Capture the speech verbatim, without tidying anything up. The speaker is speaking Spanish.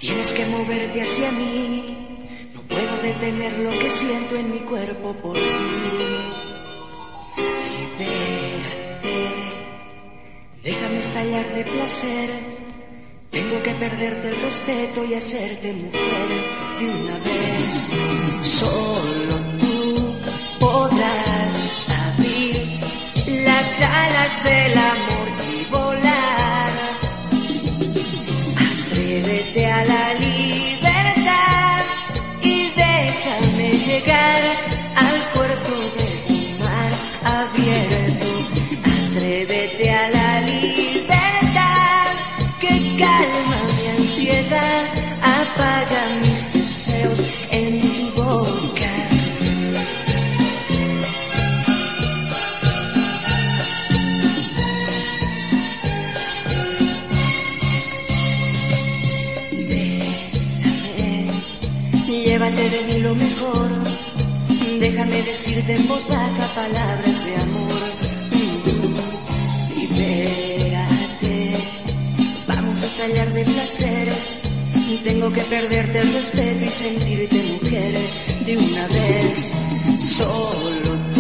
Tienes que moverte hacia mí, no puedo detener lo que siento en mi cuerpo por ti. Libérate, déjame estallar de placer. Tengo que perderte el respeto y hacerte mujer de una vez. Solo tú podrás abrir las alas del amor y volar. Atrévete a la libertad y déjame llegar al puerto de tu mar abierto. Atrévete a la libertad que calma mi ansiedad, apaga mis deseos en tu boca. Llévate de mí lo mejor, déjame decirte en voz baja palabras de amor. Libérate, vamos a estallar de placer. Tengo que perderte el respeto y sentirte mujer de una vez. Solo